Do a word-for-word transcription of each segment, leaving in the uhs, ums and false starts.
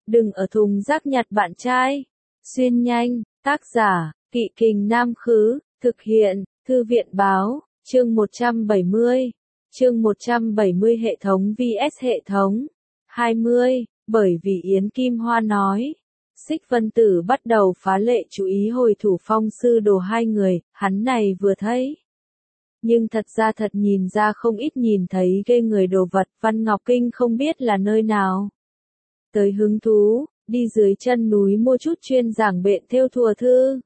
đừng ở thùng rác nhặt bạn trai. Xuyên nhanh, tác giả, Kỵ Kình Nam Khứ, thực hiện, Thư viện Báo, chương một trăm bảy mươi. Chương một trăm bảy mươi hệ thống vs hệ thống. hai mươi, bởi vì Yến Kim Hoa nói. Xích Vân Tử bắt đầu phá lệ chú ý hồi thủ phong sư đồ hai người, hắn này vừa thấy. Nhưng thật ra thật nhìn ra không ít nhìn thấy ghê người đồ vật, Văn Ngọc Kinh không biết là nơi nào. Tới hứng thú, đi dưới chân núi mua chút chuyên giảng bện thêu thùa thư.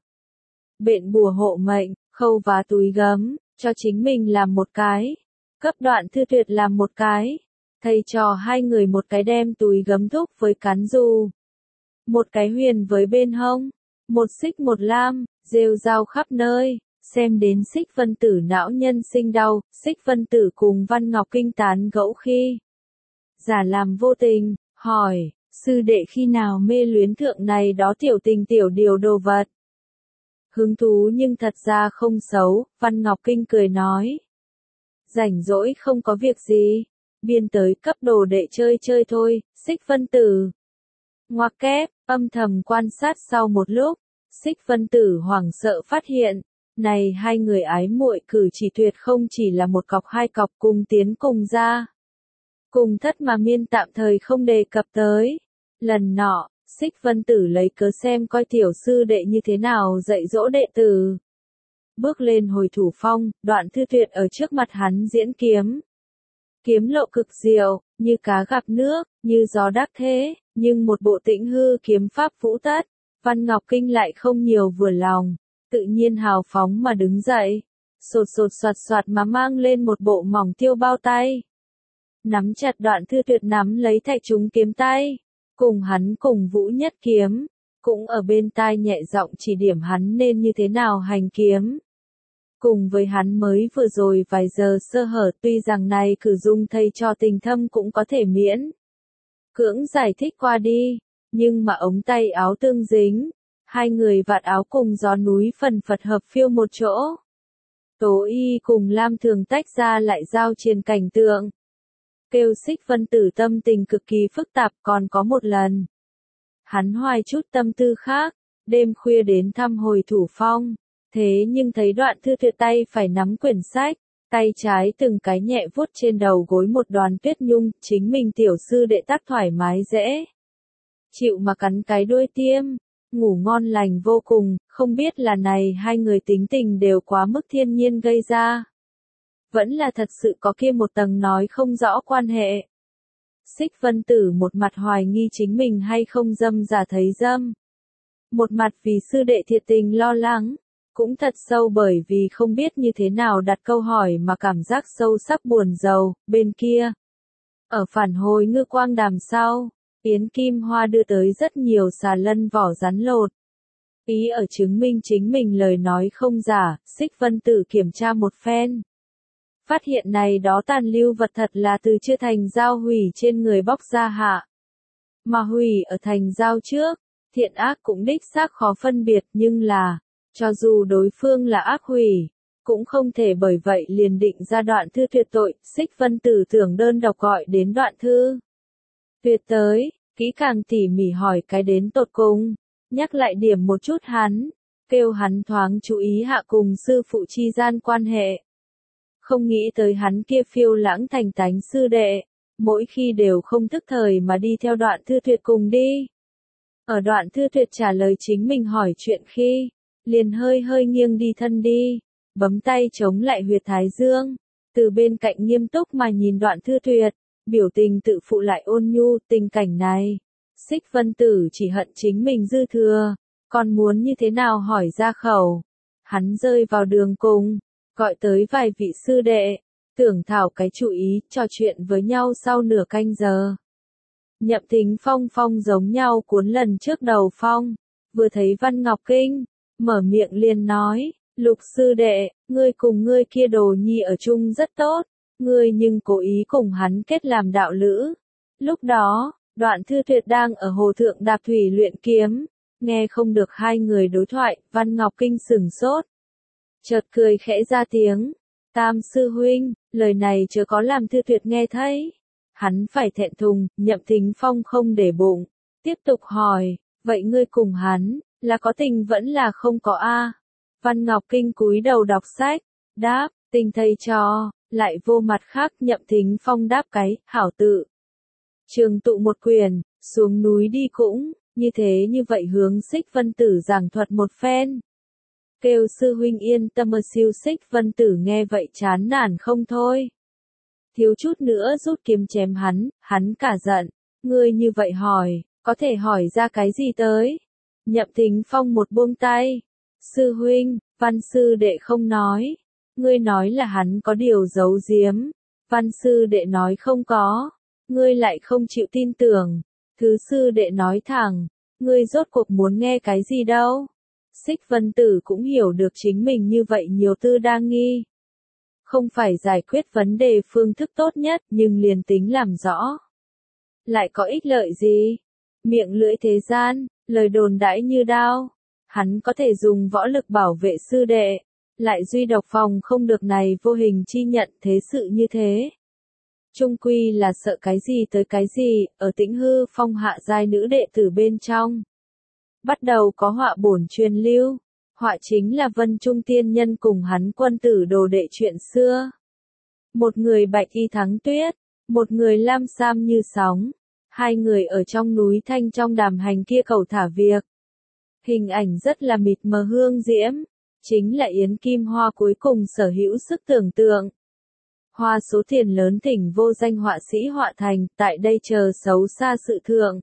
Bện bùa hộ mệnh, khâu vá túi gấm, cho chính mình làm một cái. Cấp Đoạn Thư Tuyệt làm một cái. Thầy trò hai người một cái đem túi gấm thúc với cán dù. Một cái huyền với bên hông. Một xích một lam, rêu rao khắp nơi. Xem đến Xích Vân Tử não nhân sinh đau, Xích Vân Tử cùng Văn Ngọc Kinh tán gẫu khi. Giả làm vô tình, hỏi, sư đệ khi nào mê luyến thượng này đó tiểu tình tiểu điều đồ vật. Hứng thú nhưng thật ra không xấu, Văn Ngọc Kinh cười nói. Rảnh rỗi không có việc gì, biên tới cấp đồ đệ chơi chơi thôi, Xích Vân Tử. Ngoặc kép, âm thầm quan sát sau một lúc, Xích Vân Tử hoảng sợ phát hiện. Này hai người ái muội cử chỉ tuyệt không chỉ là một cọc hai cọc cùng tiến cùng ra. Cùng thất mà miên tạm thời không đề cập tới. Lần nọ, Xích Vân Tử lấy cớ xem coi tiểu sư đệ như thế nào dạy dỗ đệ tử. Bước lên hồi thủ phong, Đoạn Thư Tuyệt ở trước mặt hắn diễn kiếm. Kiếm lộ cực diệu, như cá gặp nước, như gió đắc thế, nhưng một bộ tĩnh hư kiếm pháp vũ tất. Văn Ngọc Kinh lại không nhiều vừa lòng. Tự nhiên hào phóng mà đứng dậy, sột sột soạt soạt mà mang lên một bộ mỏng tiêu bao tay. Nắm chặt Đoạn Thư Tuyệt nắm lấy thạch trúng kiếm tay, cùng hắn cùng Vũ Nhất kiếm, cũng ở bên tai nhẹ giọng chỉ điểm hắn nên như thế nào hành kiếm. Cùng với hắn mới vừa rồi vài giờ sơ hở tuy rằng này cử dung thầy cho tình thâm cũng có thể miễn. Cưỡng giải thích qua đi, nhưng mà ống tay áo tương dính. Hai người vạt áo cùng gió núi phần phật hợp phiêu một chỗ. Tố Y cùng Lam Thường tách ra lại giao chiến cảnh tượng. Kêu Xích Vân Tử tâm tình cực kỳ phức tạp còn có một lần. Hắn hoài chút tâm tư khác, đêm khuya đến thăm hồi thủ phong. Thế nhưng thấy Đoạn Thư Tuyệt tay phải nắm quyển sách, tay trái từng cái nhẹ vuốt trên đầu gối một đoàn tuyết nhung, chính mình tiểu sư đệ tác thoải mái dễ. Chịu mà cắn cái đuôi tiêm. Ngủ ngon lành vô cùng, không biết là này hai người tính tình đều quá mức thiên nhiên gây ra. Vẫn là thật sự có kia một tầng nói không rõ quan hệ. Xích Vân Tử một mặt hoài nghi chính mình hay không dâm giả thấy dâm. Một mặt vì sư đệ thiệt tình lo lắng, cũng thật sâu bởi vì không biết như thế nào đặt câu hỏi mà cảm giác sâu sắc buồn rầu, bên kia. Ở phản hồi Ngư Quang Đàm sau. Yến Kim Hoa đưa tới rất nhiều xà lân vỏ rắn lột. Ý ở chứng minh chính mình lời nói không giả, Xích Vân Tử kiểm tra một phen. Phát hiện này đó tàn lưu vật thật là từ chưa thành dao hủy trên người bóc ra hạ. Mà hủy ở thành dao trước, thiện ác cũng đích xác khó phân biệt nhưng là, cho dù đối phương là ác hủy, cũng không thể bởi vậy liền định ra Đoạn Thư Tuyệt tội, Xích Vân Tử tưởng đơn độc gọi đến Đoạn Thư Tuyệt tới, kỹ càng tỉ mỉ hỏi cái đến tột cùng, nhắc lại điểm một chút hắn, kêu hắn thoáng chú ý hạ cùng sư phụ chi gian quan hệ. Không nghĩ tới hắn kia phiêu lãng thành tánh sư đệ, mỗi khi đều không thức thời mà đi theo Đoạn Thư Tuyệt cùng đi. Ở Đoạn Thư Tuyệt trả lời chính mình hỏi chuyện khi, liền hơi hơi nghiêng đi thân đi, bấm tay chống lại huyệt thái dương, từ bên cạnh nghiêm túc mà nhìn Đoạn Thư Tuyệt. Biểu tình tự phụ lại ôn nhu, tình cảnh này. Xích Vân Tử chỉ hận chính mình dư thừa, còn muốn như thế nào hỏi ra khẩu. Hắn rơi vào đường cùng, gọi tới vài vị sư đệ, tưởng thảo cái chủ ý, trò chuyện với nhau sau nửa canh giờ. Nhậm Thính Phong phong giống nhau cuốn lần trước đầu phong, vừa thấy Văn Ngọc Kinh, mở miệng liền nói, Lục sư đệ, ngươi cùng ngươi kia đồ nhi ở chung rất tốt. Ngươi nhưng cố ý cùng hắn kết làm đạo lữ. Lúc đó, Đoạn Thư Tuyệt đang ở hồ thượng đạp thủy luyện kiếm, nghe không được hai người đối thoại, Văn Ngọc Kinh sửng sốt. Chợt cười khẽ ra tiếng, Tam sư huynh, lời này chớ có làm Thư Tuyệt nghe thấy. Hắn phải thẹn thùng, Nhậm Thính Phong không để bụng, Tiếp tục hỏi, vậy ngươi cùng hắn, là có tình vẫn là không có a? Văn Ngọc Kinh cúi đầu đọc sách, đáp, tình thầy trò, lại vô mặt khác. Nhậm Thính Phong đáp cái, hảo tự. Trường tụ một quyền, xuống núi đi cũng, như thế như vậy hướng Xích Vân Tử giảng thuật một phen. Kêu sư huynh yên tâm ơ siêu. Xích Vân Tử nghe vậy chán nản không thôi. Thiếu chút nữa rút kiếm chém hắn, hắn cả giận, ngươi như vậy hỏi, có thể hỏi ra cái gì tới? Nhậm Thính Phong một buông tay, sư huynh, Văn sư đệ không nói, ngươi nói là hắn có điều giấu giếm, Văn sư đệ nói không có, ngươi lại không chịu tin tưởng, thứ sư đệ nói thẳng, ngươi rốt cuộc muốn nghe cái gì đâu? Xích Vân Tử cũng hiểu được chính mình như vậy nhiều tư đa nghi. Không phải giải quyết vấn đề phương thức tốt nhất, nhưng liền tính làm rõ. Lại có ích lợi gì? Miệng lưỡi thế gian, lời đồn đãi như đao. Hắn có thể dùng võ lực bảo vệ sư đệ, lại duy độc phòng không được này vô hình chi nhận thế sự như thế. Trung quy là sợ cái gì tới cái gì, ở Tĩnh Hư Phong hạ giai nữ đệ tử bên trong. Bắt đầu có họa bổn truyền lưu, họa chính là Vân Trung tiên nhân cùng hắn quân tử đồ đệ chuyện xưa. Một người bạch y thắng tuyết, một người lam sam như sóng, hai người ở trong núi thanh trong đàm hành kia cầu thả việc. Hình ảnh rất là mịt mờ hương diễm, chính là Yến Kim Hoa cuối cùng sở hữu sức tưởng tượng. Hoa số tiền lớn thỉnh vô danh họa sĩ họa thành, tại đây chờ xấu xa sự thượng.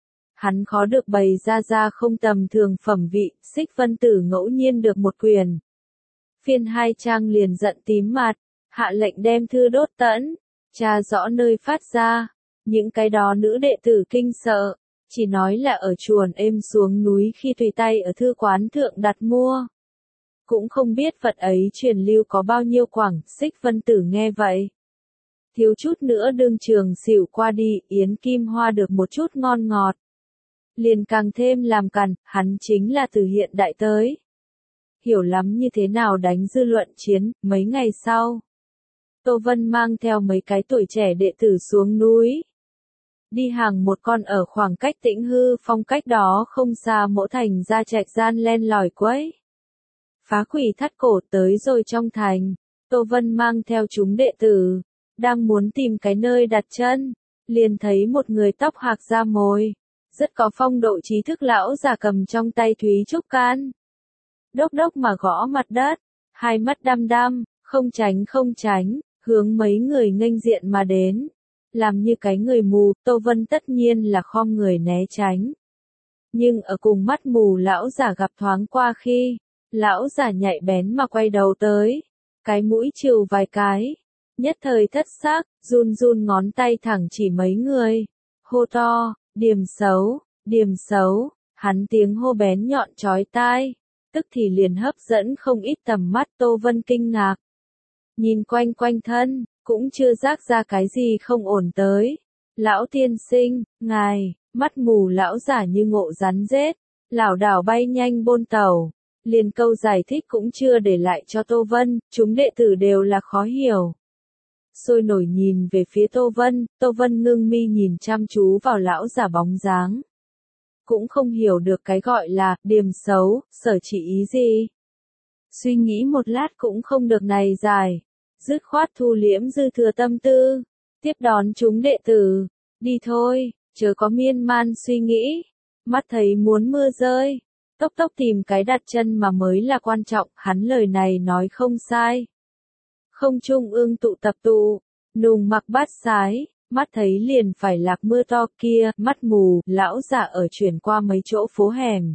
Hắn khó được bày ra ra không tầm thường phẩm vị. Xích Vân Tử ngẫu nhiên được một quyền. Phiên hai trang liền giận tím mặt, hạ lệnh đem thư đốt tẫn, tra rõ nơi phát ra. Những cái đó nữ đệ tử kinh sợ, chỉ nói là ở chuồn êm xuống núi khi tùy tay ở thư quán thượng đặt mua. Cũng không biết vật ấy truyền lưu có bao nhiêu quảng. Xích Vân Tử nghe vậy, thiếu chút nữa đương trường xỉu qua đi. Yến Kim Hoa được một chút ngon ngọt, liền càng thêm làm cằn, hắn chính là từ hiện đại tới. Hiểu lắm như thế nào đánh dư luận chiến. Mấy ngày sau, Tô Vân mang theo mấy cái tuổi trẻ đệ tử xuống núi. Đi hàng một con ở khoảng cách Tĩnh Hư Phong cách đó không xa mỗ thành ra trạch gian len lỏi quấy. Phá quỷ thắt cổ tới rồi trong thành, Tô Vân mang theo chúng đệ tử, đang muốn tìm cái nơi đặt chân, liền thấy một người tóc hạc da mồi, rất có phong độ trí thức lão già cầm trong tay thúy trúc can. Đốc đốc mà gõ mặt đất, hai mắt đăm đăm, không tránh không tránh, hướng mấy người nghênh diện mà đến. Làm như cái người mù, Tô Vân tất nhiên là khom người né tránh. Nhưng ở cùng mắt mù lão giả gặp thoáng qua khi, lão giả nhạy bén mà quay đầu tới, cái mũi trừ vài cái, nhất thời thất xác, run run ngón tay thẳng chỉ mấy người, hô to, điềm xấu, điềm xấu, hắn tiếng hô bén nhọn chói tai, tức thì liền hấp dẫn không ít tầm mắt. Tô Vân kinh ngạc, nhìn quanh quanh thân, cũng chưa rác ra cái gì không ổn tới. Lão tiên sinh, ngài, mắt mù lão giả như ngộ rắn rết, lảo đảo bay nhanh bôn tàu, liền câu giải thích cũng chưa để lại cho Tô Vân, chúng đệ tử đều là khó hiểu. Sôi nổi nhìn về phía Tô Vân, Tô Vân ngưng mi nhìn chăm chú vào lão giả bóng dáng. Cũng không hiểu được cái gọi là, điềm xấu, sở chỉ ý gì. Suy nghĩ một lát cũng không được này dài, dứt khoát thu liễm dư thừa tâm tư, tiếp đón chúng đệ tử, đi thôi, chớ có miên man suy nghĩ, mắt thấy muốn mưa rơi, tốc tốc tìm cái đặt chân mà mới là quan trọng. Hắn lời này nói không sai. Không trung ương tụ tập tụ, nùng mặc bát sái, mắt thấy liền phải lạc mưa to kia, mắt mù, lão giả ở chuyển qua mấy chỗ phố hẻm.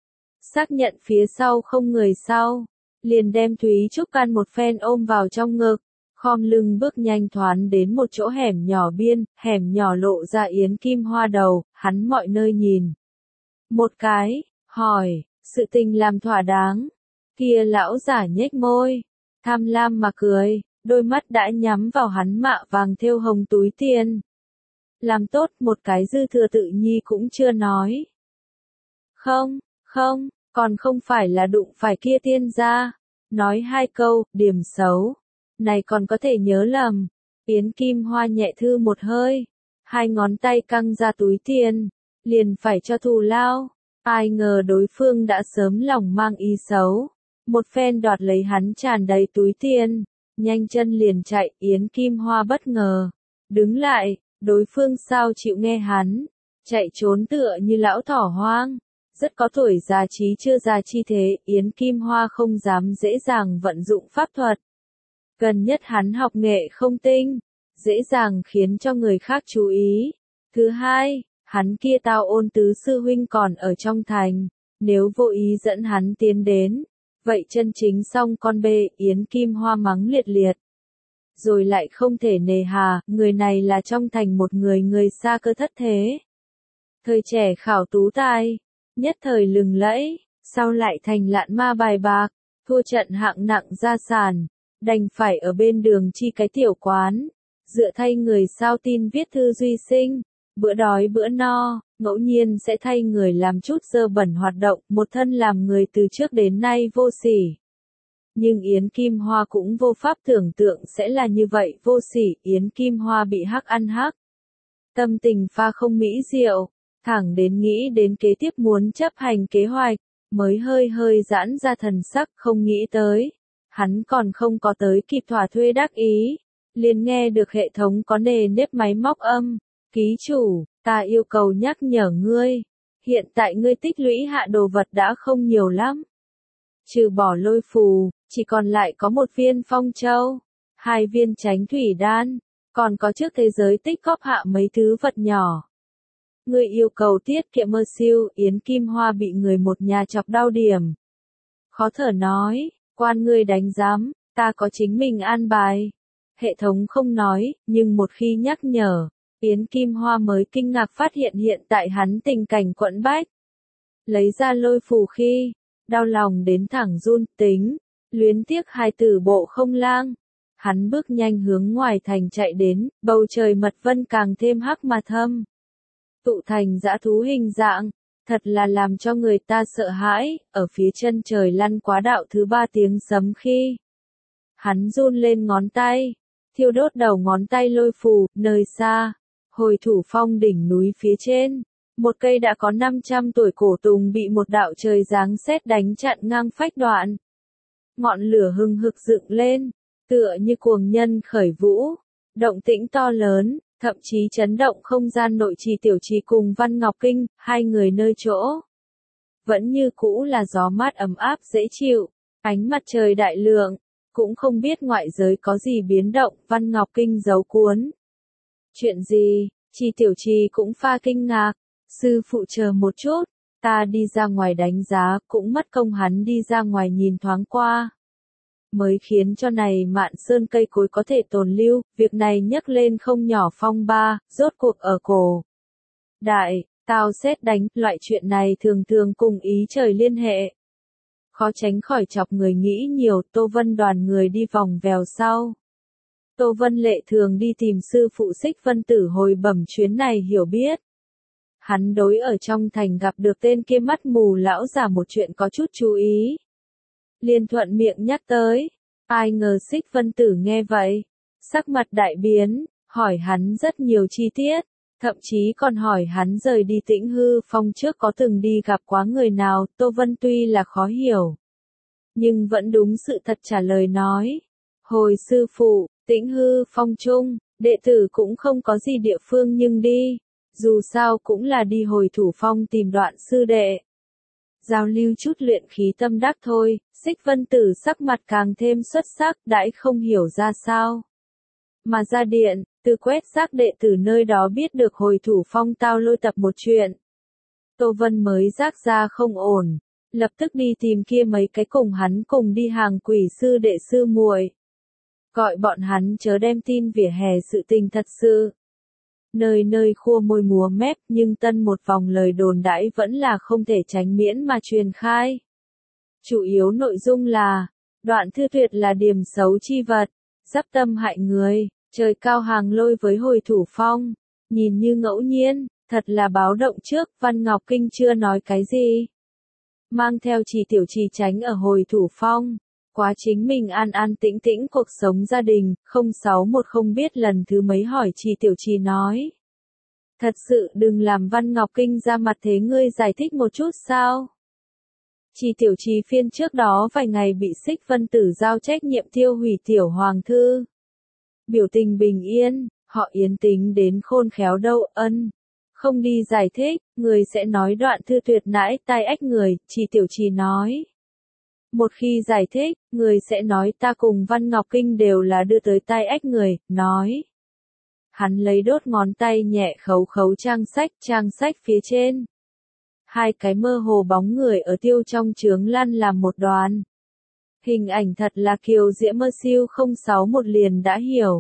Xác nhận phía sau không người sau, liền đem Thúy Trúc can một phen ôm vào trong ngực, khom lưng bước nhanh thoán đến một chỗ hẻm nhỏ biên, hẻm nhỏ lộ ra Yến Kim Hoa đầu, hắn mọi nơi nhìn. Một cái, hỏi, sự tình làm thỏa đáng, kia lão giả nhếch môi, tham lam mà cười, đôi mắt đã nhắm vào hắn mạ vàng thêu hồng túi tiền. Làm tốt một cái dư thừa tự nhi cũng chưa nói. Không, không, còn không phải là đụng phải kia tiên gia. Nói hai câu, điềm xấu. Này còn có thể nhớ lầm. Yến Kim Hoa nhẹ thư một hơi. Hai ngón tay căng ra túi tiền. liền phải cho thù lao. Ai ngờ đối phương đã sớm lòng mang ý xấu. Một phen đoạt lấy hắn tràn đầy túi tiền, nhanh chân liền chạy. Yến Kim Hoa bất ngờ, đứng lại, đối phương sao chịu nghe hắn, chạy trốn tựa như lão thỏ hoang, rất có tuổi già trí chưa già chi thế. Yến Kim Hoa không dám dễ dàng vận dụng pháp thuật. Gần nhất hắn học nghệ không tinh, dễ dàng khiến cho người khác chú ý. Thứ hai, hắn kia Tào Ôn tứ sư huynh còn ở trong thành, nếu vô ý dẫn hắn tiến đến, vậy chân chính xong con bê. Yến Kim Hoa mắng liệt liệt. Rồi lại không thể nề hà, người này là trong thành một người người xa cơ thất thế. Thời trẻ khảo tú tài, nhất thời lừng lẫy, sau lại thành lạn ma bài bạc, thua trận hạng nặng gia sản, đành phải ở bên đường chi cái tiểu quán, dựa thay người sao tin viết thư duy sinh, bữa đói bữa no, ngẫu nhiên sẽ thay người làm chút dơ bẩn hoạt động, một thân làm người từ trước đến nay vô sỉ. Nhưng Yến Kim Hoa cũng vô pháp tưởng tượng sẽ là như vậy, vô sỉ. Yến Kim Hoa bị hắc ăn hắc, tâm tình pha không mỹ diệu, thẳng đến nghĩ đến kế tiếp muốn chấp hành kế hoạch, mới hơi hơi giãn ra thần sắc. Không nghĩ tới, hắn còn không có tới kịp thỏa thuê đắc ý, liền nghe được hệ thống có nề nếp máy móc âm. Ký chủ, ta yêu cầu nhắc nhở ngươi, hiện tại ngươi tích lũy hạ đồ vật đã không nhiều lắm. Trừ bỏ lôi phù, chỉ còn lại có một viên phong châu, hai viên chánh thủy đan, còn có trước thế giới tích góp hạ mấy thứ vật nhỏ. Ngươi yêu cầu tiết kiệm mơ siêu. Yến Kim Hoa bị người một nhà chọc đau điểm. Khó thở nói, quan ngươi đánh giám, ta có chính mình an bài. Hệ thống không nói, nhưng một khi nhắc nhở, Yến Kim Hoa mới kinh ngạc phát hiện hiện tại hắn tình cảnh quẫn bách. Lấy ra lôi phù khi, đau lòng đến thẳng run, tính, luyến tiếc hai tử bộ không lang. Hắn bước nhanh hướng ngoài thành chạy đến, bầu trời mật vân càng thêm hắc mà thâm. Tụ thành dã thú hình dạng, thật là làm cho người ta sợ hãi. Ở phía chân trời lăn quá đạo thứ ba tiếng sấm khi hắn run lên ngón tay, thiêu đốt đầu ngón tay lôi phù. Nơi xa, Hồi Thủ Phong đỉnh núi phía trên, một cây đã có năm trăm tuổi cổ tùng bị một đạo trời giáng sét đánh chặn ngang phách đoạn. Ngọn lửa hừng hực dựng lên, tựa như cuồng nhân khởi vũ, động tĩnh to lớn, thậm chí chấn động không gian nội trì tiểu trì cùng Văn Ngọc Kinh. Hai người nơi chỗ vẫn như cũ là gió mát ấm áp dễ chịu, ánh mặt trời đại lượng, cũng không biết ngoại giới có gì biến động. Văn Ngọc Kinh giấu cuốn. Chuyện gì? Trì tiểu trì cũng pha kinh ngạc. Sư phụ chờ một chút, ta đi ra ngoài đánh giá, cũng mất công hắn đi ra ngoài nhìn thoáng qua, mới khiến cho này Mạn Sơn cây cối có thể tồn lưu. Việc này nhấc lên không nhỏ phong ba, rốt cuộc ở cổ đại, tao xét đánh, loại chuyện này thường thường cùng ý trời liên hệ, khó tránh khỏi chọc người nghĩ nhiều. Tô Vân đoàn người đi vòng vèo sau. Tô Vân Lệ thường đi tìm sư phụ Xích Vân Tử hồi bẩm chuyến này hiểu biết. Hắn đối ở trong thành gặp được tên kia mắt mù lão già một chuyện có chút chú ý, liền thuận miệng nhắc tới. Ai ngờ Xích Vân Tử nghe vậy, sắc mặt đại biến, hỏi hắn rất nhiều chi tiết, thậm chí còn hỏi hắn rời đi Tĩnh Hư Phong trước có từng đi gặp quá người nào. Tô Vân tuy là khó hiểu, nhưng vẫn đúng sự thật trả lời nói. Hồi sư phụ, Tĩnh Hư Phong chung, đệ tử cũng không có gì địa phương nhưng đi, dù sao cũng là đi Hồi Thủ Phong tìm Đoạn sư đệ, giao lưu chút luyện khí tâm đắc thôi. Xích Vân Tử sắc mặt càng thêm xuất sắc, đãi không hiểu ra sao mà ra điện, từ quét rác đệ tử nơi đó biết được Hồi Thủ Phong tao lôi tập một chuyện. Tô Vân mới rác ra không ổn, lập tức đi tìm kia mấy cái cùng hắn cùng đi hàng quỷ sư đệ sư muội, gọi bọn hắn chớ đem tin vỉa hè sự tình thật sự. Nơi nơi khua môi múa mép, nhưng tân một vòng lời đồn đãi vẫn là không thể tránh miễn mà truyền khai. Chủ yếu nội dung là, Đoạn Thư Tuyệt là điểm xấu chi vật, dắp tâm hại người, trời cao hàng lôi với Hồi Thủ Phong, nhìn như ngẫu nhiên, thật là báo động trước. Văn Ngọc Kinh chưa nói cái gì, mang theo Trì tiểu trì tránh ở Hồi Thủ Phong, quá chính mình an an tĩnh tĩnh cuộc sống gia đình. Không sáu một không biết lần thứ mấy hỏi Trì tiểu trì nói, Thật sự đừng làm Văn Ngọc Kinh ra mặt thế, ngươi giải thích một chút sao? Chỉ tiểu trì phiên trước đó vài ngày bị Xích Vân Tử giao trách nhiệm tiêu hủy tiểu hoàng thư. Biểu tình bình yên, họ Yến tính đến khôn khéo đâu, ân. Không đi giải thích, người sẽ nói đoạn thư tuyệt nãi tai ách người, chỉ tiểu trì nói. Một khi giải thích, người sẽ nói ta cùng Văn Ngọc Kinh đều là đưa tới tai ách người, nói. Hắn lấy đốt ngón tay nhẹ khấu khấu trang sách, trang sách phía trên. Hai cái mơ hồ bóng người ở tiêu trong chướng lăn làm một đoàn. Hình ảnh thật là kiều diễm mơ siêu không sáu một liền đã hiểu.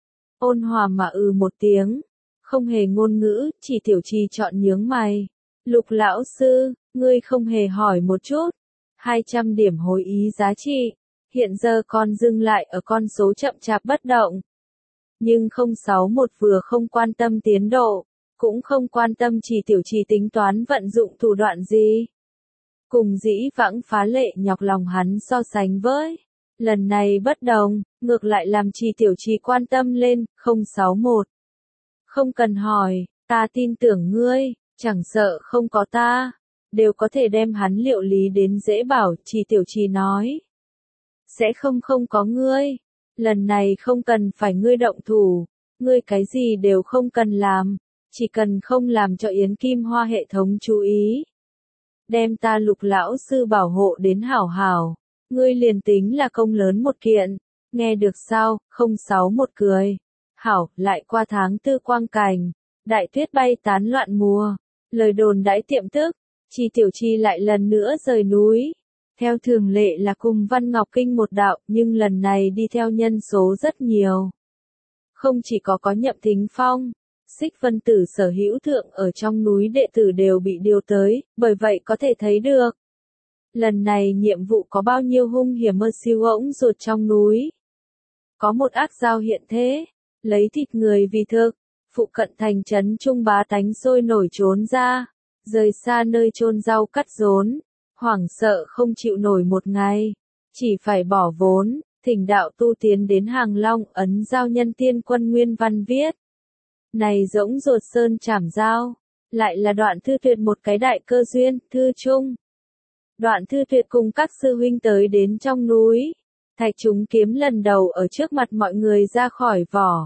Ôn hòa mà ừ một tiếng. Không hề ngôn ngữ, chỉ tiểu trì chọn nhướng mày. Lục lão sư, ngươi không hề hỏi một chút. hai trăm điểm hồi ý giá trị. Hiện giờ còn dừng lại ở con số chậm chạp bất động. Nhưng không sáu một vừa không quan tâm tiến độ, cũng không quan tâm chỉ tiểu trì tính toán vận dụng thủ đoạn gì. Cùng dĩ vãng phá lệ nhọc lòng hắn so sánh với. Lần này bất đồng, ngược lại làm chỉ tiểu trì quan tâm lên, không sáu một. Không cần hỏi, ta tin tưởng ngươi, chẳng sợ không có ta, đều có thể đem hắn liệu lý đến dễ bảo, chỉ tiểu trì nói. Sẽ không không có ngươi, lần này không cần phải ngươi động thủ, ngươi cái gì đều không cần làm, chỉ cần không làm cho Yến Kim Hoa hệ thống chú ý. Đem ta Lục lão sư bảo hộ đến hảo hảo, ngươi liền tính là công lớn một kiện, nghe được sao, không sáu một cười. Hảo, lại qua tháng tư quang cảnh, đại tuyết bay tán loạn mùa, lời đồn đãi tiệm tức, chỉ tiểu trì lại lần nữa rời núi. Theo thường lệ là cùng Văn Ngọc Kinh một đạo, nhưng lần này đi theo nhân số rất nhiều. Không chỉ có có Nhậm Thính Phong, Xích Vân Tử sở hữu thượng ở trong núi đệ tử đều bị điều tới, bởi vậy có thể thấy được. Lần này nhiệm vụ có bao nhiêu hung hiểm mơ siêu ỗng ruột trong núi. Có một ác giao hiện thế, lấy thịt người vì thực, phụ cận thành trấn trung bá tánh sôi nổi trốn ra, rời xa nơi chôn rau cắt rốn, hoảng sợ không chịu nổi một ngày, chỉ phải bỏ vốn, thỉnh đạo tu tiến đến Hàng Long ấn giao nhân tiên quân nguyên văn viết. Này rỗng ruột sơn chảm giao, lại là Đoạn Thư Tuyệt một cái đại cơ duyên, thư chung. Đoạn Thư Tuyệt cùng các sư huynh tới đến trong núi, thạch chúng kiếm lần đầu ở trước mặt mọi người ra khỏi vỏ.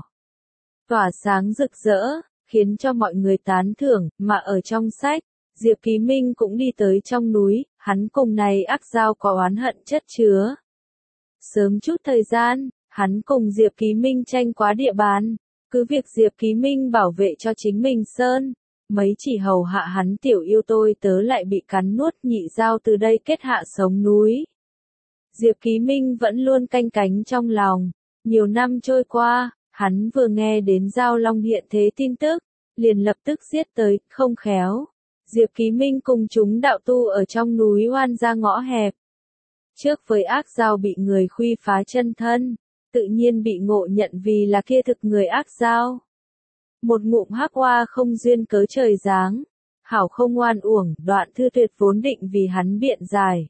Tỏa sáng rực rỡ, khiến cho mọi người tán thưởng, mà ở trong sách, Diệp Ký Minh cũng đi tới trong núi, hắn cùng này ác giao có oán hận chất chứa. Sớm chút thời gian, hắn cùng Diệp Ký Minh tranh quá địa bàn, cứ việc Diệp Ký Minh bảo vệ cho chính mình sơn, mấy chỉ hầu hạ hắn tiểu yêu tôi tớ lại bị cắn nuốt, nhị giao từ đây kết hạ sống núi. Diệp Ký Minh vẫn luôn canh cánh trong lòng, nhiều năm trôi qua, hắn vừa nghe đến Giao Long hiện thế tin tức, liền lập tức giết tới, không khéo. Diệp Ký Minh cùng chúng đạo tu ở trong núi oan ra ngõ hẹp. Trước với ác giao bị người khuy phá chân thân, tự nhiên bị ngộ nhận vì là kia thực người ác giao. Một ngụm hắc hoa không duyên cớ trời giáng, hảo không oan uổng, Đoạn Thư Tuyệt vốn định vì hắn biện giải.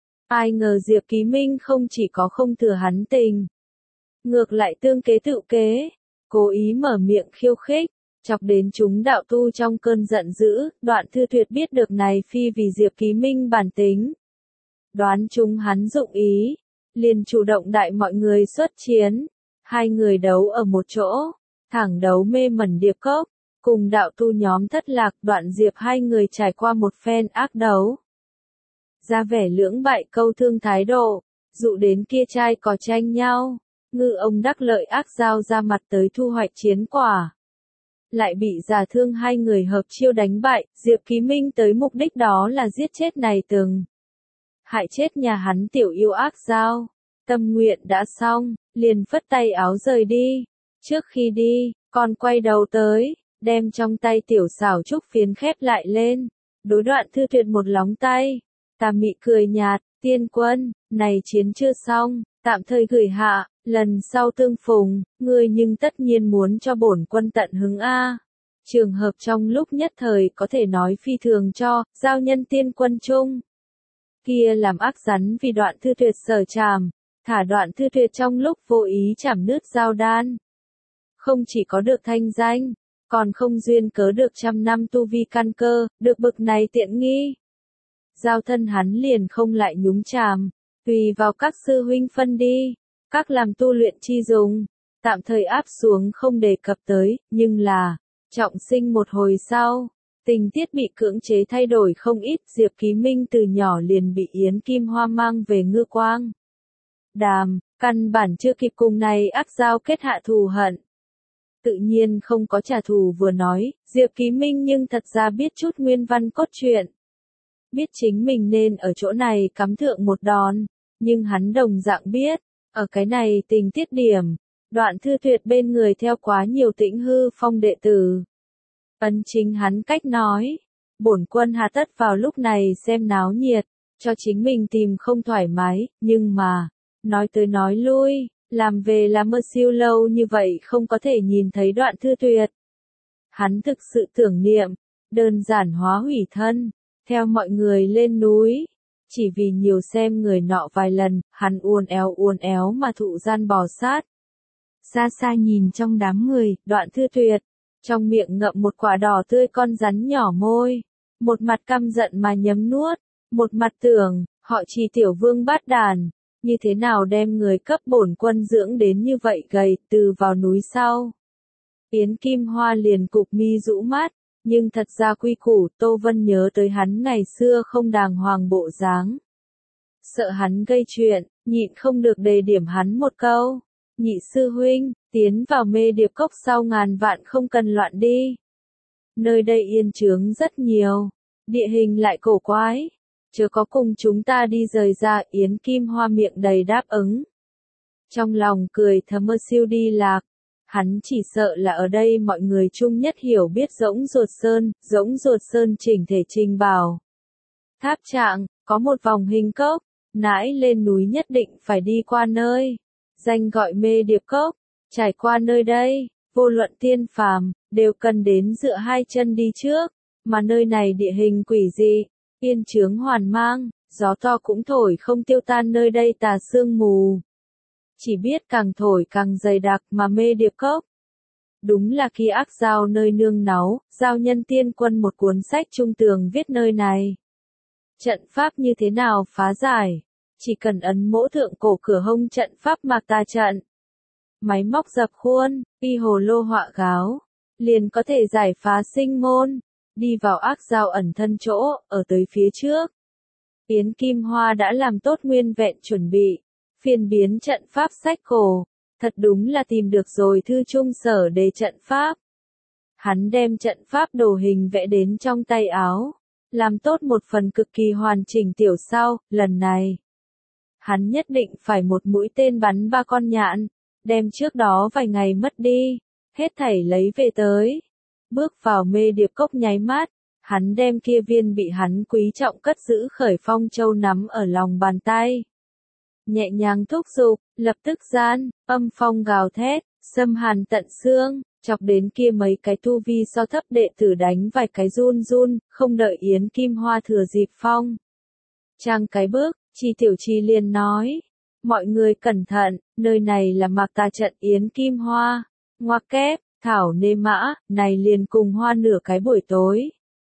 Ai ngờ Diệp Ký Minh không chỉ có không thừa hắn tình, ngược lại tương kế tự kế, cố ý mở miệng khiêu khích, chọc đến chúng đạo tu trong cơn giận dữ. Đoạn Thư Tuyệt biết được này phi vì Diệp Ký Minh bản tính. Đoán chúng hắn dụng ý, liền chủ động đại mọi người xuất chiến, hai người đấu ở một chỗ, thẳng đấu mê mẩn điệp cốc, cùng đạo tu nhóm thất lạc. Đoạn Diệp hai người trải qua một phen ác đấu, ra vẻ lưỡng bại câu thương thái độ, dụ đến kia trai có tranh nhau, ngư ông đắc lợi ác giao ra mặt tới thu hoạch chiến quả. Lại bị giả thương hai người hợp chiêu đánh bại. Diệp Ký Minh tới mục đích đó là giết chết này từng hại chết nhà hắn tiểu yêu ác giao. Tâm nguyện đã xong, liền phất tay áo rời đi. Trước khi đi, còn quay đầu tới, đem trong tay tiểu xảo trúc phiến khép lại lên, đối Đoạn Thư Tuyệt một lóng tay. Tà mị cười nhạt, tiên quân, này chiến chưa xong, tạm thời gửi hạ, lần sau tương phùng, ngươi nhưng tất nhiên muốn cho bổn quân tận hứng a. Trường hợp trong lúc nhất thời có thể nói phi thường cho, giao nhân tiên quân chung. Kia làm ác rắn vì Đoạn Thư Tuyệt sở trảm, thả Đoạn Thư Tuyệt trong lúc vô ý chảm nước giao đan. Không chỉ có được thanh danh, còn không duyên cớ được trăm năm tu vi căn cơ, được bực này tiện nghi. Giao thân hắn liền không lại nhúng chàm, tùy vào các sư huynh phân đi, các làm tu luyện chi dùng, tạm thời áp xuống không đề cập tới, nhưng là, trọng sinh một hồi sau, tình tiết bị cưỡng chế thay đổi không ít, Diệp Ký Minh từ nhỏ liền bị Yến Kim Hoa mang về Ngư Quang Đàm, căn bản chưa kịp cùng này ác giao kết hạ thù hận. Tự nhiên không có trả thù vừa nói, Diệp Ký Minh nhưng thật ra biết chút nguyên văn cốt truyện. Biết chính mình nên ở chỗ này cắm thượng một đòn, nhưng hắn đồng dạng biết, ở cái này tình tiết điểm, Đoạn Thư Tuyệt bên người theo quá nhiều Tĩnh Hư Phong đệ tử. Ấn chính hắn cách nói, bổn quân hà tất vào lúc này xem náo nhiệt, cho chính mình tìm không thoải mái, nhưng mà, nói tới nói lui, làm về là mơ siêu lâu như vậy không có thể nhìn thấy Đoạn Thư Tuyệt. Hắn thực sự tưởng niệm, đơn giản hóa hủy thân, theo mọi người lên núi, chỉ vì nhiều xem người nọ vài lần, hắn uốn éo uốn éo mà thụ gian bò sát. Xa xa nhìn trong đám người, Đoạn Thư Tuyệt, trong miệng ngậm một quả đỏ tươi con rắn nhỏ môi, một mặt căm giận mà nhấm nuốt, một mặt tưởng, họ Trì tiểu vương bát đàn, như thế nào đem người cấp bổn quân dưỡng đến như vậy gầy, từ vào núi sau. Yến Kim Hoa liền cụp mi rũ mắt, nhưng thật ra quy củ, Tô Vân nhớ tới hắn ngày xưa không đàng hoàng bộ dáng. Sợ hắn gây chuyện, nhịn không được đề điểm hắn một câu. Nhị sư huynh, tiến vào Mê Điệp Cốc sau ngàn vạn không cần loạn đi. Nơi đây yên chướng rất nhiều, địa hình lại cổ quái, chớ có cùng chúng ta đi rời ra. Yến Kim Hoa miệng đầy đáp ứng. Trong lòng cười thầm mơ siêu đi lạc, hắn chỉ sợ là ở đây mọi người chung nhất hiểu biết Rỗng Ruột Sơn, Rỗng Ruột Sơn chỉnh thể trình bảo. Tháp Trạng, có một vòng hình cốc, nãi lên núi nhất định phải đi qua nơi. Danh gọi Mê Điệp Cốc, trải qua nơi đây, vô luận tiên phàm, đều cần đến dựa hai chân đi trước, mà nơi này địa hình quỷ dị, yên chướng hoàn mang, gió to cũng thổi không tiêu tan nơi đây tà sương mù. Chỉ biết càng thổi càng dày đặc mà Mê Điệp Cốc. Đúng là khi ác giao nơi nương náu, giao nhân tiên quân một cuốn sách trung tường viết nơi này. Trận pháp như thế nào phá giải? Chỉ cần ấn mỗ thượng cổ cửa hông trận pháp mạc tà trận. Máy móc dập khuôn, y hồ lô họa gáo, liền có thể giải phá sinh môn, đi vào ác giao ẩn thân chỗ, ở tới phía trước. Yến Kim Hoa đã làm tốt nguyên vẹn chuẩn bị, phiên biến trận pháp sách cổ, thật đúng là tìm được rồi thư trung sở đề trận pháp. Hắn đem trận pháp đồ hình vẽ đến trong tay áo, làm tốt một phần cực kỳ hoàn chỉnh tiểu sau, lần này. Hắn nhất định phải một mũi tên bắn ba con nhạn, đem trước đó vài ngày mất đi, hết thảy lấy về tới. Bước vào Mê Điệp Cốc nháy mắt, hắn đem kia viên bị hắn quý trọng cất giữ Khởi Phong Châu nắm ở lòng bàn tay. Nhẹ nhàng thúc giục, lập tức gian, âm phong gào thét, xâm hàn tận xương, chọc đến kia mấy cái tu vi so thấp đệ tử đánh vài cái run run, không đợi Yến Kim Hoa thừa dịp phong. Trang cái bước, Chi Tiểu Chi liền nói, mọi người cẩn thận, nơi này là mạc tà trận. Yến Kim Hoa, ngoặc kép, thảo nê mã, này liền cùng hoa nửa cái buổi tối.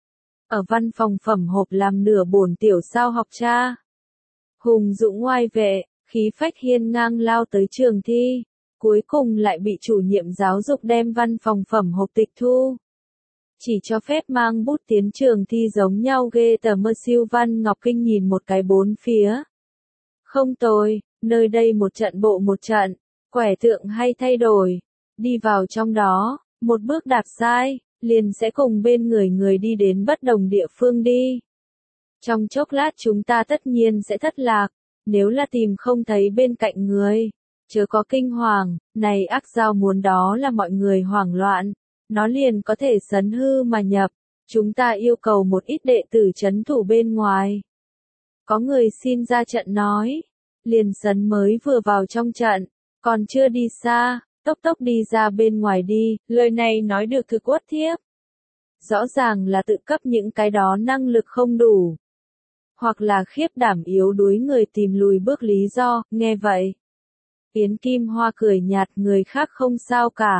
Ở văn phòng phẩm hộp làm nửa bổn tiểu sao học cha. Hùng dũng ngoai vệ, khí phách hiên ngang lao tới trường thi, cuối cùng lại bị chủ nhiệm giáo dục đem văn phòng phẩm hộp tịch thu. Chỉ cho phép mang bút tiến trường thi giống nhau ghê tờ mơ siêu Văn Ngọc Kinh nhìn một cái bốn phía. Không tồi, nơi đây một trận bộ một trận, quẻ tượng hay thay đổi, đi vào trong đó, một bước đạp sai, liền sẽ cùng bên người người đi đến bất đồng địa phương đi. Trong chốc lát chúng ta tất nhiên sẽ thất lạc, nếu là tìm không thấy bên cạnh người, chớ có kinh hoàng, này ác giao muốn đó là mọi người hoảng loạn, nó liền có thể sấn hư mà nhập, chúng ta yêu cầu một ít đệ tử trấn thủ bên ngoài. Có người xin ra trận nói, liền sấn mới vừa vào trong trận, còn chưa đi xa, tốc tốc đi ra bên ngoài đi, lời này nói được thực uất thiếp. Rõ ràng là tự cấp những cái đó năng lực không đủ, hoặc là khiếp đảm yếu đuối người tìm lùi bước lý do, nghe vậy. Yến Kim Hoa cười nhạt, người khác không sao cả,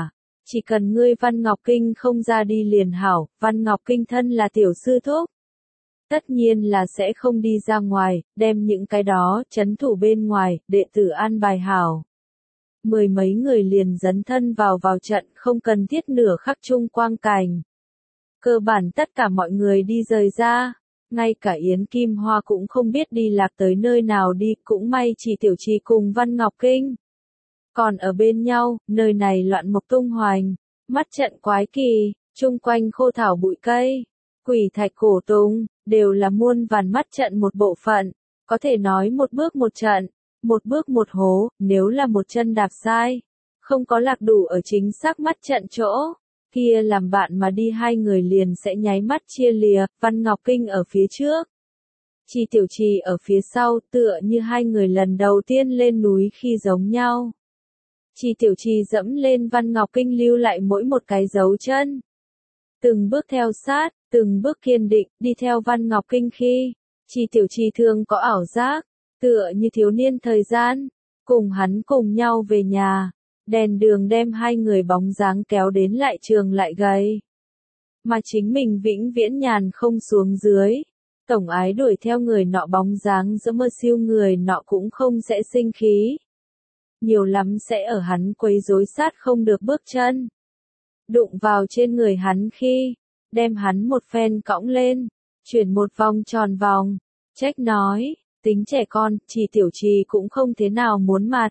Chỉ cần ngươi Văn Ngọc Kinh không ra đi liền hảo, Văn Ngọc Kinh thân là tiểu sư thúc. Tất nhiên là sẽ không đi ra ngoài, đem những cái đó trấn thủ bên ngoài, đệ tử an bài hảo. Mười mấy người liền dấn thân vào vào trận, không cần thiết nửa khắc chung quang cảnh. Cơ bản tất cả mọi người đi rời ra, ngay cả Yến Kim Hoa cũng không biết đi lạc tới nơi nào đi, cũng may chỉ tiểu trì cùng Văn Ngọc Kinh. Còn ở bên nhau, nơi này loạn mộc tung hoành, mắt trận quái kỳ, chung quanh khô thảo bụi cây, quỷ thạch cổ tung, đều là muôn vàn mắt trận một bộ phận, có thể nói một bước một trận, một bước một hố, nếu là một chân đạp sai, không có lạc đủ ở chính xác mắt trận chỗ, kia làm bạn mà đi hai người liền sẽ nháy mắt chia lìa, Văn Ngọc Kinh ở phía trước. Chi tiểu trì ở phía sau tựa như hai người lần đầu tiên lên núi khi giống nhau. Chi tiểu trì dẫm lên Văn Ngọc Kinh lưu lại mỗi một cái dấu chân. Từng bước theo sát, từng bước kiên định, đi theo Văn Ngọc Kinh khi, Chi tiểu trì thường có ảo giác, tựa như thiếu niên thời gian, cùng hắn cùng nhau về nhà, đèn đường đem hai người bóng dáng kéo đến lại trường lại gầy. Mà chính mình vĩnh viễn nhàn không xuống dưới, tổng ái đuổi theo người nọ bóng dáng giữa mơ siêu người nọ cũng không sẽ sinh khí. Nhiều lắm sẽ ở hắn quấy rối sát không được bước chân. Đụng vào trên người hắn khi, đem hắn một phen cõng lên, chuyển một vòng tròn vòng, trách nói, tính trẻ con, chỉ tiểu trì cũng không thế nào muốn mặt.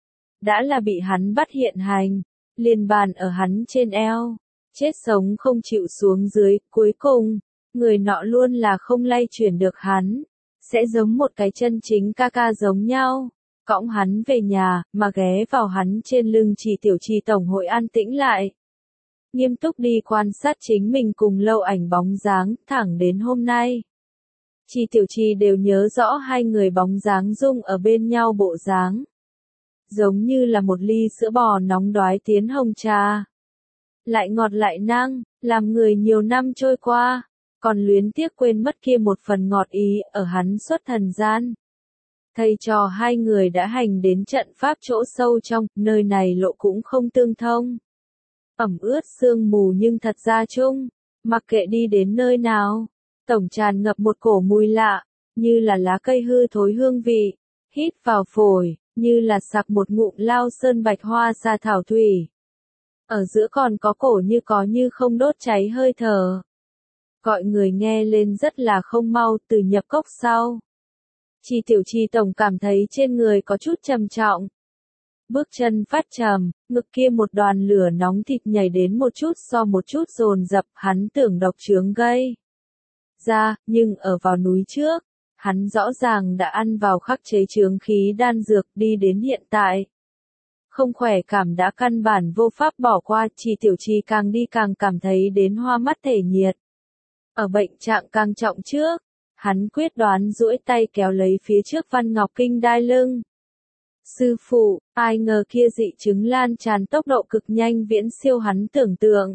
Đã là bị hắn bắt hiện hành, liền bàn ở hắn trên eo, chết sống không chịu xuống dưới, cuối cùng, người nọ luôn là không lay chuyển được hắn, sẽ giống một cái chân chính ca ca giống nhau, cõng hắn về nhà, mà ghé vào hắn trên lưng chỉ tiểu trì tổng hội an tĩnh lại. Nghiêm túc đi quan sát chính mình cùng lâu ảnh bóng dáng, thẳng đến hôm nay. Chi tiểu trì đều nhớ rõ hai người bóng dáng dung ở bên nhau bộ dáng. Giống như là một ly sữa bò nóng đoái tiến hồng trà. Lại ngọt lại năng, làm người nhiều năm trôi qua, còn luyến tiếc quên mất kia một phần ngọt ý ở hắn xuất thần gian. Thầy trò hai người đã hành đến trận pháp chỗ sâu trong, nơi này lộ cũng không tương thông. Ẩm ướt sương mù nhưng thật ra chung, mặc kệ đi đến nơi nào, tổng tràn ngập một cổ mùi lạ, như là lá cây hư thối hương vị, hít vào phổi, như là sặc một ngụm lao sơn bạch hoa sa thảo thủy. Ở giữa còn có cổ như có như không đốt cháy hơi thở. Gọi người nghe lên rất là không mau từ nhập cốc sau. Chi tiểu trì tổng cảm thấy trên người có chút trầm trọng. Bước chân phát trầm, ngực kia một đoàn lửa nóng thịt nhảy đến một chút so một chút dồn dập, hắn tưởng độc chướng gây ra, nhưng ở vào núi trước, hắn rõ ràng đã ăn vào khắc chế chướng khí đan dược đi đến hiện tại. Không khỏe cảm đã căn bản vô pháp bỏ qua, chỉ tiểu trì càng đi càng cảm thấy đến hoa mắt thể nhiệt. Ở bệnh trạng càng trọng trước, hắn quyết đoán duỗi tay kéo lấy phía trước Văn Ngọc Kinh đai lưng. Sư phụ, ai ngờ kia dị chứng lan tràn tốc độ cực nhanh viễn siêu hắn tưởng tượng.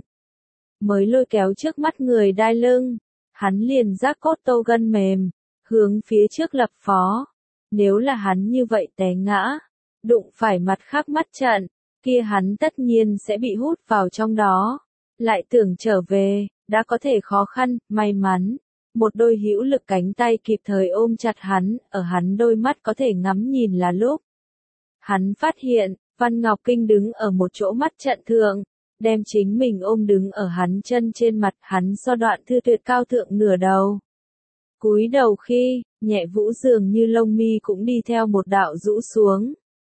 Mới lôi kéo trước mắt người đai lưng, hắn liền giác cốt tô gân mềm, hướng phía trước lập phó. Nếu là hắn như vậy té ngã, đụng phải mặt khác mắt trận, kia hắn tất nhiên sẽ bị hút vào trong đó. Lại tưởng trở về, đã có thể khó khăn, may mắn. Một đôi hữu lực cánh tay kịp thời ôm chặt hắn, ở hắn đôi mắt có thể ngắm nhìn là lúc. Hắn phát hiện, Văn Ngọc Kinh đứng ở một chỗ mắt trận thượng, đem chính mình ôm đứng ở hắn chân trên mặt, hắn so đoạn thư tuyệt cao thượng nửa đầu. Cúi đầu khi, nhẹ vũ dường như lông mi cũng đi theo một đạo rũ xuống.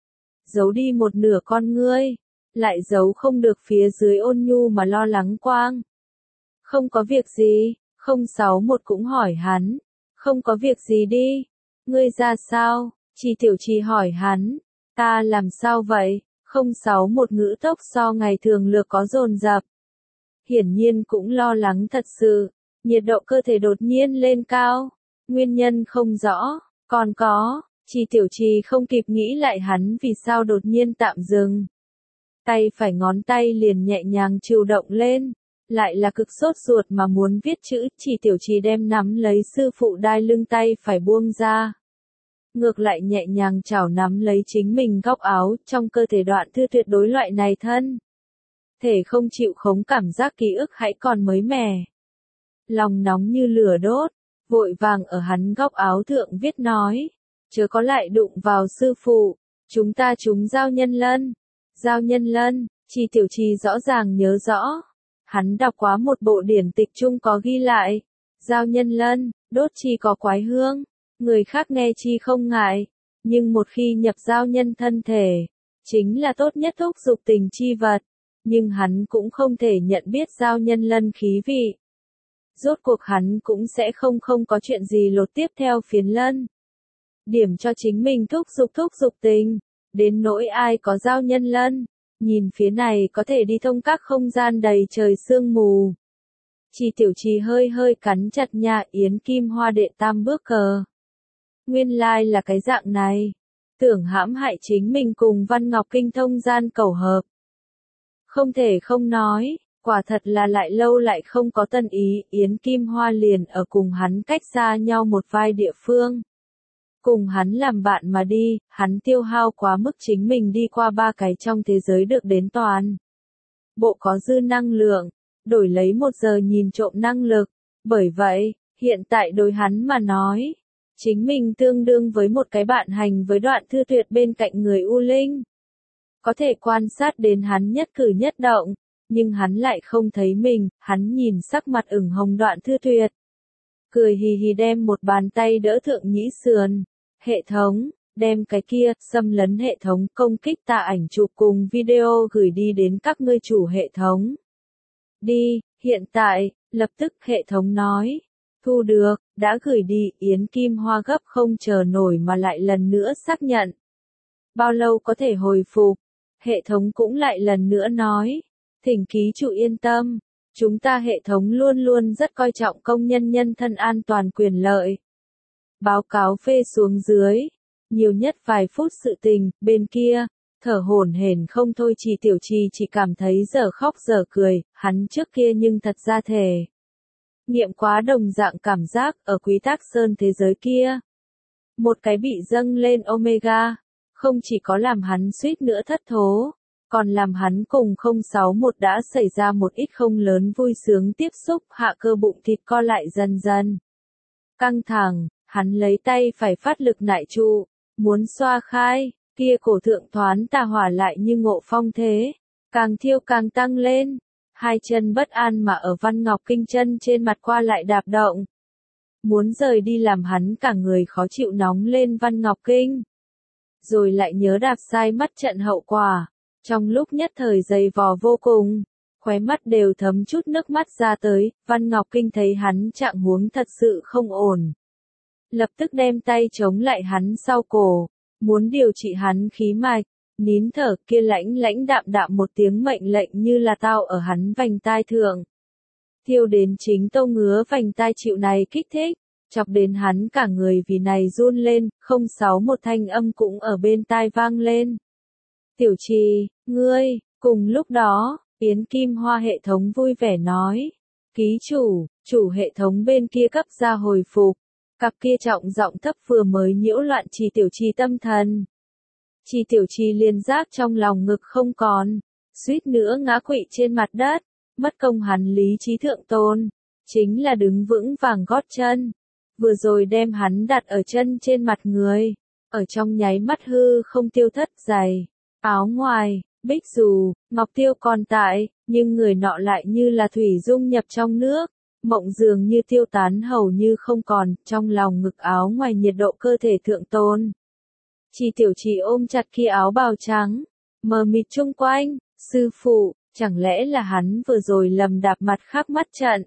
Giấu đi một nửa con ngươi, lại giấu không được phía dưới ôn nhu mà lo lắng quang. Không có việc gì, không sáu một cũng hỏi hắn, không có việc gì đi, ngươi ra sao, Chi tiểu trì hỏi hắn, ta làm sao vậy, không sáu một ngữ tốc so ngày thường lược có dồn dập. Hiển nhiên cũng lo lắng thật sự, nhiệt độ cơ thể đột nhiên lên cao, nguyên nhân không rõ, còn có, Chi tiểu trì không kịp nghĩ lại hắn vì sao đột nhiên tạm dừng. Tay phải ngón tay liền nhẹ nhàng chịu động lên, lại là cực sốt ruột mà muốn viết chữ, Chi tiểu trì đem nắm lấy sư phụ đai lưng tay phải buông ra. Ngược lại nhẹ nhàng chảo nắm lấy chính mình góc áo, trong cơ thể đoạn thư tuyệt đối loại này thân. thể không chịu khống cảm giác ký ức hãy còn mới mẻ. Lòng nóng như lửa đốt, vội vàng ở hắn góc áo thượng viết nói, chớ có lại đụng vào sư phụ, chúng ta chúng giao nhân lân. Giao nhân lân, Chi Tiểu Chi rõ ràng nhớ rõ. Hắn đọc quá một bộ điển tịch chung có ghi lại, giao nhân lân, đốt chi có quái hương, người khác nghe chi không ngại, nhưng một khi nhập giao nhân thân thể, chính là tốt nhất thúc dục tình chi vật, nhưng hắn cũng không thể nhận biết giao nhân lân khí vị. Rốt cuộc hắn cũng sẽ không không có chuyện gì lột tiếp theo phiến lân. Điểm cho chính mình thúc dục thúc dục tình, đến nỗi ai có giao nhân lân, nhìn phía này có thể đi thông các không gian đầy trời sương mù. Chi Tiểu Chi hơi hơi cắn chặt nhà Yến Kim Hoa đệ tam bước cờ. Nguyên lai là cái dạng này, tưởng hãm hại chính mình cùng Văn Ngọc Kinh thông gian cầu hợp. Không thể không nói, quả thật là lại lâu lại không có tân ý, Yến Kim Hoa liền ở cùng hắn cách xa nhau một vai địa phương. Cùng hắn làm bạn mà đi, hắn tiêu hao quá mức chính mình đi qua ba cái trong thế giới được đến toàn. Bộ có dư năng lượng, đổi lấy một giờ nhìn trộm năng lực, bởi vậy, hiện tại đối hắn mà nói, chính mình tương đương với một cái bạn hành với Đoạn Thư Tuyệt bên cạnh người U Linh. Có thể quan sát đến hắn nhất cử nhất động, nhưng hắn lại không thấy mình, hắn nhìn sắc mặt ửng hồng Đoạn Thư Tuyệt. Cười hì hì đem một bàn tay đỡ thượng nhĩ sườn. Hệ thống, đem cái kia, xâm lấn hệ thống công kích ta ảnh chụp cùng video gửi đi đến các ngươi chủ hệ thống. Đi, hiện tại, lập tức hệ thống nói. Thu được, đã gửi đi, Yến Kim Hoa gấp không chờ nổi mà lại lần nữa xác nhận. Bao lâu có thể hồi phục? Hệ thống cũng lại lần nữa nói. Thỉnh ký chủ yên tâm, chúng ta hệ thống luôn luôn rất coi trọng công nhân nhân thân an toàn quyền lợi. Báo cáo phê xuống dưới, nhiều nhất vài phút sự tình, bên kia, thở hổn hển không thôi Chi Tiểu Chi chỉ cảm thấy giờ khóc giờ cười, hắn trước kia nhưng thật ra thể. Nghiệm quá đồng dạng cảm giác ở Quý Tác Sơn thế giới kia. Một cái bị dâng lên Omega, không chỉ có làm hắn suýt nữa thất thố, còn làm hắn cùng không sáu một đã xảy ra một ít không lớn vui sướng tiếp xúc hạ cơ bụng thịt co lại dần dần. Căng thẳng. Hắn lấy tay phải phát lực nại trụ, muốn xoa khai, kia cổ thượng thoán tà hỏa lại như ngộ phong thế, càng thiêu càng tăng lên, hai chân bất an mà ở Văn Ngọc Kinh chân trên mặt qua lại đạp động. Muốn rời đi làm hắn cả người khó chịu nóng lên Văn Ngọc Kinh. Rồi lại nhớ đạp sai mắt trận hậu quả, trong lúc nhất thời dày vò vô cùng, khóe mắt đều thấm chút nước mắt ra tới, Văn Ngọc Kinh thấy hắn trạng huống thật sự không ổn. Lập tức đem tay chống lại hắn sau cổ, muốn điều trị hắn khí mạch, nín thở kia lãnh lãnh đạm đạm một tiếng mệnh lệnh như là tao ở hắn vành tai thượng. Thiêu đến chính tâu ngứa vành tai chịu này kích thích, chọc đến hắn cả người vì này run lên, không sáu một thanh âm cũng ở bên tai vang lên. Tiểu Chi, ngươi, cùng lúc đó, Yến Kim Hoa hệ thống vui vẻ nói, ký chủ, chủ hệ thống bên kia cấp ra hồi phục. Cặp kia trọng giọng thấp vừa mới nhiễu loạn Chi Tiểu Chi tâm thần. Chi Tiểu Chi liên giác trong lòng ngực không còn, suýt nữa ngã quỵ trên mặt đất, mất công hắn lý trí thượng tôn, chính là đứng vững vàng gót chân. Vừa rồi đem hắn đặt ở chân trên mặt người, ở trong nháy mắt hư không tiêu thất giày, áo ngoài, bích dù, ngọc tiêu còn tại, nhưng người nọ lại như là thủy dung nhập trong nước. Mộng dường như tiêu tán hầu như không còn, trong lòng ngực áo ngoài nhiệt độ cơ thể thượng tôn. Chi Tiểu Chi ôm chặt kia áo bào trắng, mờ mịt chung quanh, sư phụ, chẳng lẽ là hắn vừa rồi lầm đạp mặt khắp mắt trận.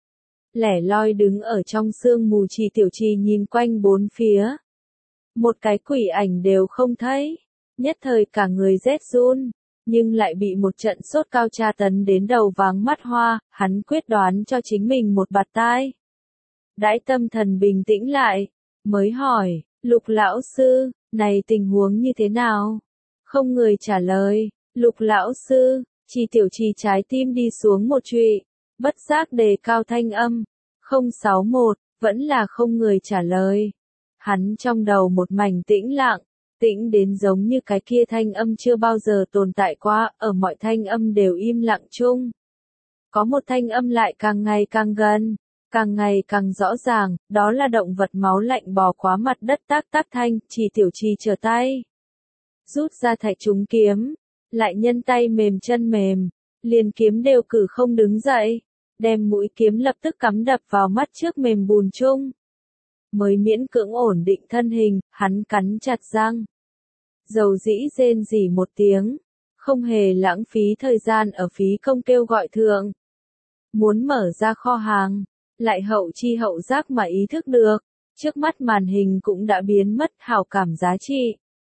Lẻ loi đứng ở trong sương mù Chi Tiểu Chi nhìn quanh bốn phía. Một cái quỷ ảnh đều không thấy, nhất thời cả người rét run. Nhưng lại bị một trận sốt cao tra tấn đến đầu váng mắt hoa, hắn quyết đoán cho chính mình một bạt tai. Đãi tâm thần bình tĩnh lại, mới hỏi, Lục lão sư, này tình huống như thế nào? Không người trả lời, Lục lão sư, Chi Tiểu Chi trái tim đi xuống một trụy, bất giác đề cao thanh âm, không sáu một, vẫn là không người trả lời. Hắn trong đầu một mảnh tĩnh lặng, tĩnh đến giống như cái kia thanh âm chưa bao giờ tồn tại qua, ở mọi thanh âm đều im lặng chung. Có một thanh âm lại càng ngày càng gần, càng ngày càng rõ ràng, đó là động vật máu lạnh bò qua mặt đất tác tác thanh, Trì Tiểu Trì trở tay. Rút ra thạch trúng kiếm, lại nhân tay mềm chân mềm, liền kiếm đều cử không đứng dậy, đem mũi kiếm lập tức cắm đập vào mắt trước mềm bùn chung. Mới miễn cưỡng ổn định thân hình, hắn cắn chặt răng. Dầu dĩ rên rỉ một tiếng, không hề lãng phí thời gian ở phí công kêu gọi thượng. Muốn mở ra kho hàng, lại hậu chi hậu giác mà ý thức được, trước mắt màn hình cũng đã biến mất hảo cảm giá trị.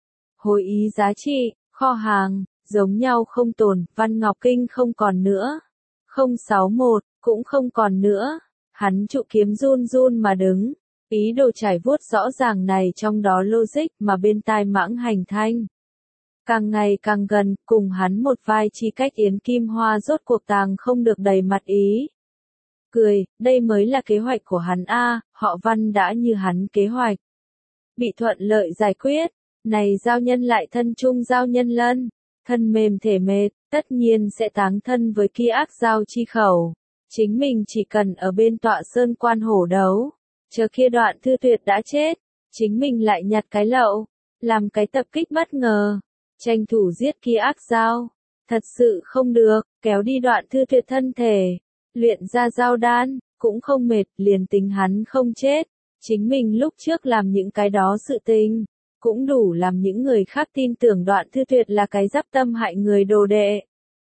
Hồi ý giá trị, kho hàng, giống nhau không tồn, Văn Ngọc Kinh không còn nữa. không sáu một, cũng không còn nữa. Hắn trụ kiếm run run mà đứng, ý đồ trải vuốt rõ ràng này trong đó logic mà bên tai mãng hành thanh. Càng ngày càng gần, cùng hắn một vai chi cách Yến Kim Hoa rốt cuộc tàng không được đầy mặt ý. Cười, đây mới là kế hoạch của hắn a, họ Văn đã như hắn kế hoạch. Bị thuận lợi giải quyết, này giao nhân lại thân chung giao nhân lân, thân mềm thể mệt, tất nhiên sẽ táng thân với kia ác giao chi khẩu. Chính mình chỉ cần ở bên tọa sơn quan hổ đấu, chờ kia Đoạn Thư Tuyệt đã chết, chính mình lại nhặt cái lậu, làm cái tập kích bất ngờ, tranh thủ giết kia ác giao. Thật sự không được, kéo đi Đoạn Thư Tuyệt thân thể, luyện ra giao đan, cũng không mệt, liền tính hắn không chết. Chính mình lúc trước làm những cái đó sự tình, cũng đủ làm những người khác tin tưởng Đoạn Thư Tuyệt là cái giáp tâm hại người đồ đệ.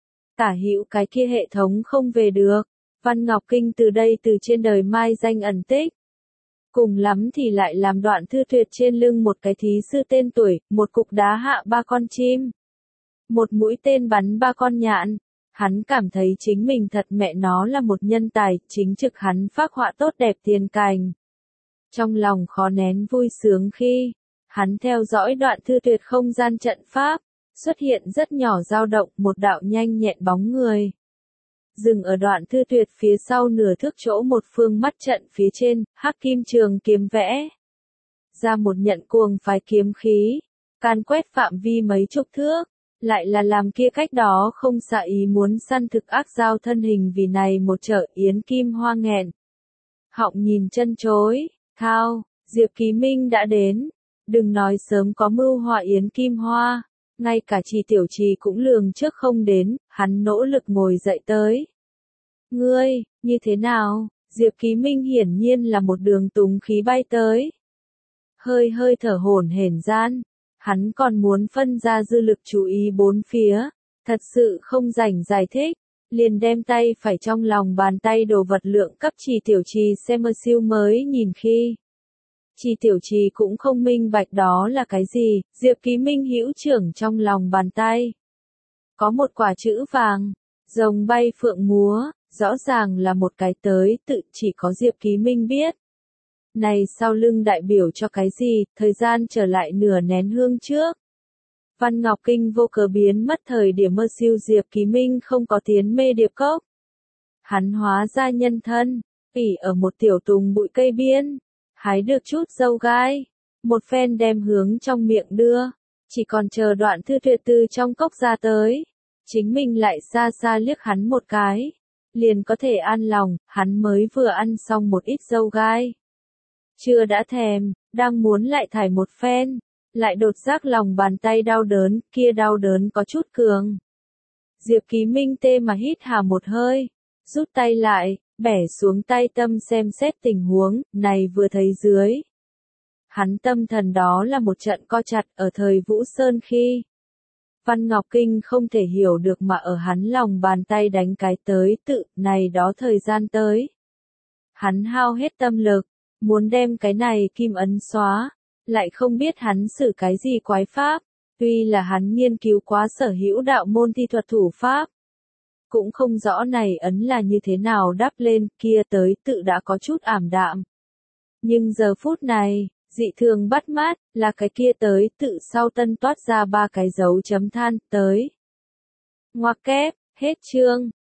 Tả hữu cái kia hệ thống không về được, Văn Ngọc Kinh từ đây từ trên đời mai danh ẩn tích. Cùng lắm thì lại làm Đoạn Thư Tuyệt trên lưng một cái thí sư tên tuổi, một cục đá hạ ba con chim, một mũi tên bắn ba con nhạn. Hắn cảm thấy chính mình thật mẹ nó là một nhân tài, chính trực hắn phác họa tốt đẹp tiền cảnh. Trong lòng khó nén vui sướng khi, hắn theo dõi Đoạn Thư Tuyệt không gian trận pháp, xuất hiện rất nhỏ dao động, một đạo nhanh nhẹn bóng người. Dừng ở Đoạn Thư Tuyệt phía sau nửa thước chỗ một phương mắt trận phía trên, hắc kim trường kiếm vẽ. Ra một nhận cuồng phái kiếm khí, can quét phạm vi mấy chục thước, lại là làm kia cách đó không xạ ý muốn săn thực ác giao thân hình vì này một trợ Yến Kim Hoa nghẹn. Họng nhìn chân chối, thao, Diệp Ký Minh đã đến, đừng nói sớm có mưu họa Yến Kim Hoa. Ngay cả Trì Tiểu Trì cũng lường trước không đến, hắn nỗ lực ngồi dậy tới. Ngươi, như thế nào? Diệp Ký Minh hiển nhiên là một đường túng khí bay tới. Hơi hơi thở hổn hển gian, hắn còn muốn phân ra dư lực chú ý bốn phía, thật sự không rảnh giải thích, liền đem tay phải trong lòng bàn tay đồ vật lượng cấp Trì Tiểu Trì xem mơ siêu mới nhìn khi. Trì Tiểu Trì cũng không minh bạch đó là cái gì, Diệp Ký Minh hữu trưởng trong lòng bàn tay. Có một quả chữ vàng, rồng bay phượng múa, rõ ràng là một cái tới tự chỉ có Diệp Ký Minh biết. Này sau lưng đại biểu cho cái gì, thời gian trở lại nửa nén hương trước. Văn Ngọc Kinh vô cớ biến mất thời điểm mơ siêu Diệp Ký Minh không có tiến mê điệp cốc. Hắn hóa ra nhân thân, ỉ ở một tiểu tùng bụi cây biên. Hái được chút dâu gai, một phen đem hướng trong miệng đưa, chỉ còn chờ Đoạn Thư Tuyệt từ trong cốc ra tới, chính mình lại xa xa liếc hắn một cái, liền có thể an lòng, hắn mới vừa ăn xong một ít dâu gai. Chưa đã thèm, đang muốn lại thải một phen, lại đột giác lòng bàn tay đau đớn, kia đau đớn có chút cường. Diệp Ký Minh tê mà hít hà một hơi, rút tay lại. Bẻ xuống tay tâm xem xét tình huống, này vừa thấy dưới. Hắn tâm thần đó là một trận co chặt ở thời Vũ Sơn khi. Văn Ngọc Kinh không thể hiểu được mà ở hắn lòng bàn tay đánh cái tới tự, này đó thời gian tới. Hắn hao hết tâm lực, muốn đem cái này kim ấn xóa, lại không biết hắn xử cái gì quái pháp, tuy là hắn nghiên cứu quá sở hữu đạo môn thi thuật thủ pháp. Cũng không rõ này ấn là như thế nào đắp lên, kia tới tự đã có chút ảm đạm. Nhưng giờ phút này, dị thường bắt mắt, là cái kia tới tự sau tân toát ra ba cái dấu chấm than, tới. Ngoặc kép, hết chương.